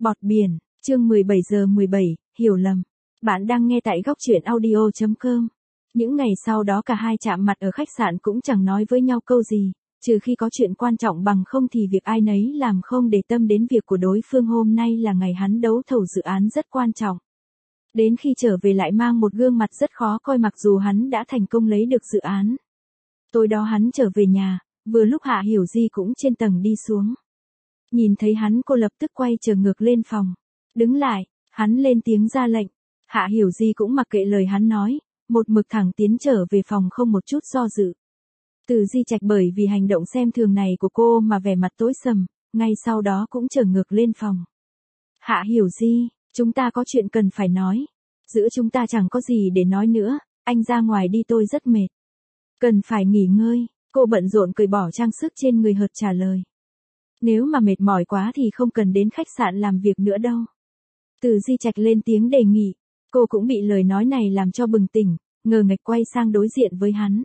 Bọt biển, chương 17:17, hiểu lầm. Bạn đang nghe tại góc truyện audio.com. Những ngày sau đó cả hai chạm mặt ở khách sạn cũng chẳng nói với nhau câu gì, trừ khi có chuyện quan trọng, bằng không thì việc ai nấy làm, không để tâm đến việc của đối phương. Hôm nay là ngày hắn đấu thầu dự án rất quan trọng. Đến khi trở về lại mang một gương mặt rất khó coi mặc dù hắn đã thành công lấy được dự án. Tối đó hắn trở về nhà, vừa lúc Hạ Hiểu Di cũng trên tầng đi xuống. Nhìn thấy hắn, cô lập tức quay trở ngược lên phòng. Đứng lại, hắn lên tiếng ra lệnh. Hạ Hiểu Di cũng mặc kệ lời hắn nói, một mực thẳng tiến trở về phòng không một chút do dự. Từ Di Trạch bởi vì hành động xem thường này của cô mà vẻ mặt tối sầm, ngay sau đó cũng trở ngược lên phòng. Hạ Hiểu Di, chúng ta có chuyện cần phải nói. Giữa chúng ta chẳng có gì để nói nữa, anh ra ngoài đi, tôi rất mệt. Cần phải nghỉ ngơi, cô bận rộn cởi bỏ trang sức trên người hợt trả lời. Nếu mà mệt mỏi quá thì không cần đến khách sạn làm việc nữa đâu. Từ Di Trạch lên tiếng đề nghị, cô cũng bị lời nói này làm cho bừng tỉnh, ngờ nghệch quay sang đối diện với hắn.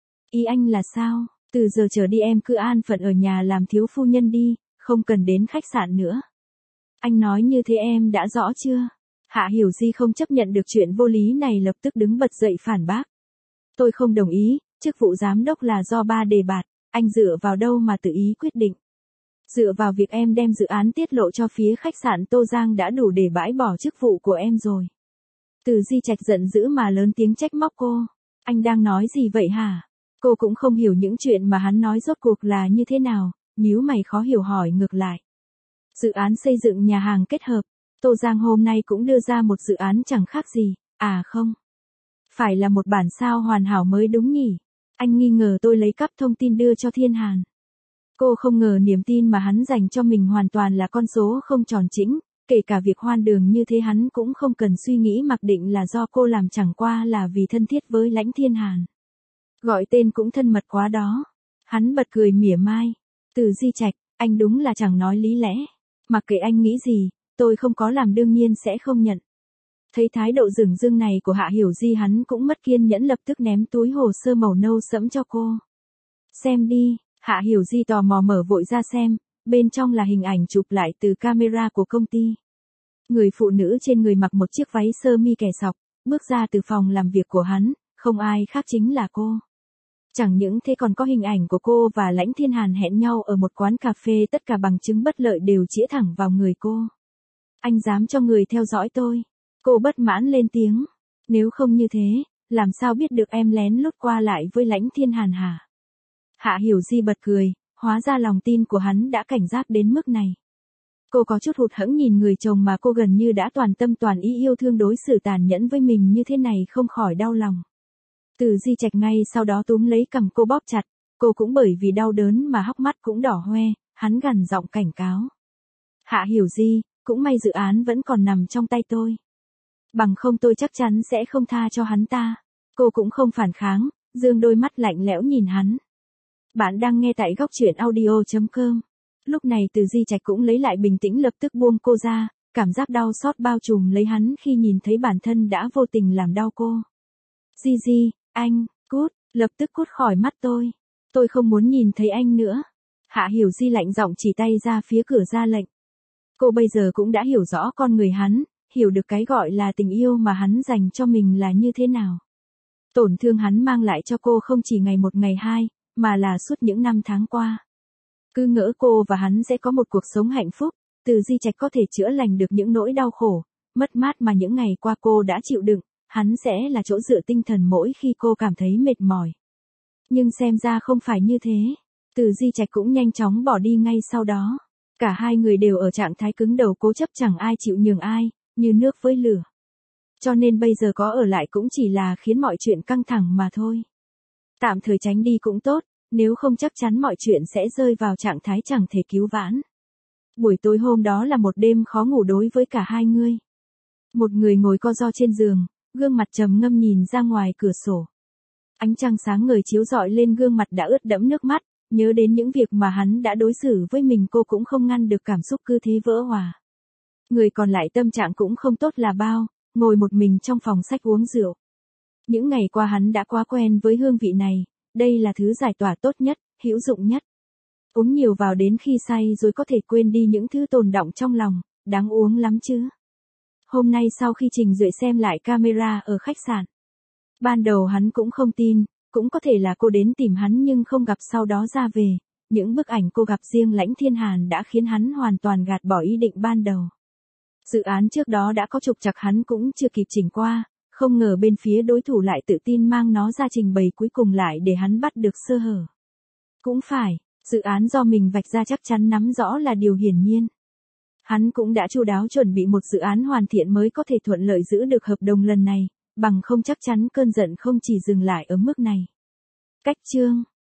Ý anh là sao? Từ giờ trở đi em cứ an phận ở nhà làm thiếu phu nhân đi, không cần đến khách sạn nữa. Anh nói như thế em đã rõ chưa? Hạ Hiểu Di không chấp nhận được chuyện vô lý này, lập tức đứng bật dậy phản bác. Tôi không đồng ý, chức vụ giám đốc là do ba đề bạt, anh dựa vào đâu mà tự ý quyết định. Dựa vào việc em đem dự án tiết lộ cho phía khách sạn Tô Giang đã đủ để bãi bỏ chức vụ của em rồi. Từ Di Trạch giận dữ mà lớn tiếng trách móc cô. Anh đang nói gì vậy hả? Cô cũng không hiểu những chuyện mà hắn nói rốt cuộc là như thế nào, nhíu mày khó hiểu hỏi ngược lại. Dự án xây dựng nhà hàng kết hợp, Tô Giang hôm nay cũng đưa ra một dự án chẳng khác gì, à không? Phải là một bản sao hoàn hảo mới đúng nhỉ? Anh nghi ngờ tôi lấy cắp thông tin đưa cho Thiên Hàn. Cô không ngờ niềm tin mà hắn dành cho mình hoàn toàn là con số không tròn chỉnh, kể cả việc hoan đường như thế hắn cũng không cần suy nghĩ, mặc định là do cô làm, chẳng qua là vì thân thiết với Lãnh Thiên Hàn. Gọi tên cũng thân mật quá đó. Hắn bật cười mỉa mai. Từ Di Trạch, anh đúng là chẳng nói lý lẽ. Mặc kệ anh nghĩ gì, tôi không có làm đương nhiên sẽ không nhận. Thấy thái độ dửng dưng này của Hạ Hiểu Di, hắn cũng mất kiên nhẫn, lập tức ném túi hồ sơ màu nâu sẫm cho cô. Xem đi. Hạ Hiểu Di tò mò mở vội ra xem, bên trong là hình ảnh chụp lại từ camera của công ty. Người phụ nữ trên người mặc một chiếc váy sơ mi kẻ sọc, bước ra từ phòng làm việc của hắn, không ai khác chính là cô. Chẳng những thế còn có hình ảnh của cô và Lãnh Thiên Hàn hẹn nhau ở một quán cà phê, tất cả bằng chứng bất lợi đều chĩa thẳng vào người cô. Anh dám cho người theo dõi tôi? Cô bất mãn lên tiếng. Nếu không như thế, làm sao biết được em lén lút qua lại với Lãnh Thiên Hàn hả? Hạ Hiểu Di bật cười, hóa ra lòng tin của hắn đã cảnh giác đến mức này. Cô có chút hụt hẫng nhìn người chồng mà cô gần như đã toàn tâm toàn ý yêu thương đối xử tàn nhẫn với mình như thế này, không khỏi đau lòng. Từ Di Trạch ngay sau đó túm lấy cằm cô bóp chặt, cô cũng bởi vì đau đớn mà hốc mắt cũng đỏ hoe, hắn gằn giọng cảnh cáo. Hạ Hiểu Di, cũng may dự án vẫn còn nằm trong tay tôi. Bằng không tôi chắc chắn sẽ không tha cho hắn ta. Cô cũng không phản kháng, dương đôi mắt lạnh lẽo nhìn hắn. Bạn đang nghe tại góc truyện audio.com. Lúc này Từ Di Trạch cũng lấy lại bình tĩnh, lập tức buông cô ra, cảm giác đau xót bao trùm lấy hắn khi nhìn thấy bản thân đã vô tình làm đau cô. Di, anh, cút, lập tức cút khỏi mắt tôi. Tôi không muốn nhìn thấy anh nữa. Hạ Hiểu Di lạnh giọng chỉ tay ra phía cửa ra lệnh. Cô bây giờ cũng đã hiểu rõ con người hắn, hiểu được cái gọi là tình yêu mà hắn dành cho mình là như thế nào. Tổn thương hắn mang lại cho cô không chỉ ngày một ngày hai, mà là suốt những năm tháng qua. Cứ ngỡ cô và hắn sẽ có một cuộc sống hạnh phúc, Từ Di Trạch có thể chữa lành được những nỗi đau khổ, mất mát mà những ngày qua cô đã chịu đựng, hắn sẽ là chỗ dựa tinh thần mỗi khi cô cảm thấy mệt mỏi. Nhưng xem ra không phải như thế. Từ Di Trạch cũng nhanh chóng bỏ đi ngay sau đó. Cả hai người đều ở trạng thái cứng đầu cố chấp, chẳng ai chịu nhường ai, như nước với lửa. Cho nên bây giờ có ở lại cũng chỉ là khiến mọi chuyện căng thẳng mà thôi. Tạm thời tránh đi cũng tốt, nếu không chắc chắn mọi chuyện sẽ rơi vào trạng thái chẳng thể cứu vãn. Buổi tối hôm đó là một đêm khó ngủ đối với cả hai người. Một người ngồi co ro trên giường, gương mặt trầm ngâm nhìn ra ngoài cửa sổ. Ánh trăng sáng ngời chiếu rọi lên gương mặt đã ướt đẫm nước mắt, nhớ đến những việc mà hắn đã đối xử với mình, cô cũng không ngăn được cảm xúc cứ thế vỡ hòa. Người còn lại tâm trạng cũng không tốt là bao, ngồi một mình trong phòng sách uống rượu. Những ngày qua hắn đã quá quen với hương vị này, đây là thứ giải tỏa tốt nhất, hữu dụng nhất. Uống nhiều vào đến khi say rồi có thể quên đi những thứ tồn đọng trong lòng, đáng uống lắm chứ. Hôm nay sau khi Trình Duệ xem lại camera ở khách sạn, ban đầu hắn cũng không tin, cũng có thể là cô đến tìm hắn nhưng không gặp sau đó ra về. Những bức ảnh cô gặp riêng Lãnh Thiên Hàn đã khiến hắn hoàn toàn gạt bỏ ý định ban đầu. Dự án trước đó đã có trục trặc hắn cũng chưa kịp chỉnh qua, không ngờ bên phía đối thủ lại tự tin mang nó ra trình bày cuối cùng lại để hắn bắt được sơ hở. Cũng phải, dự án do mình vạch ra chắc chắn nắm rõ là điều hiển nhiên. Hắn cũng đã chu đáo chuẩn bị một dự án hoàn thiện mới có thể thuận lợi giữ được hợp đồng lần này, bằng không chắc chắn cơn giận không chỉ dừng lại ở mức này. Cách chương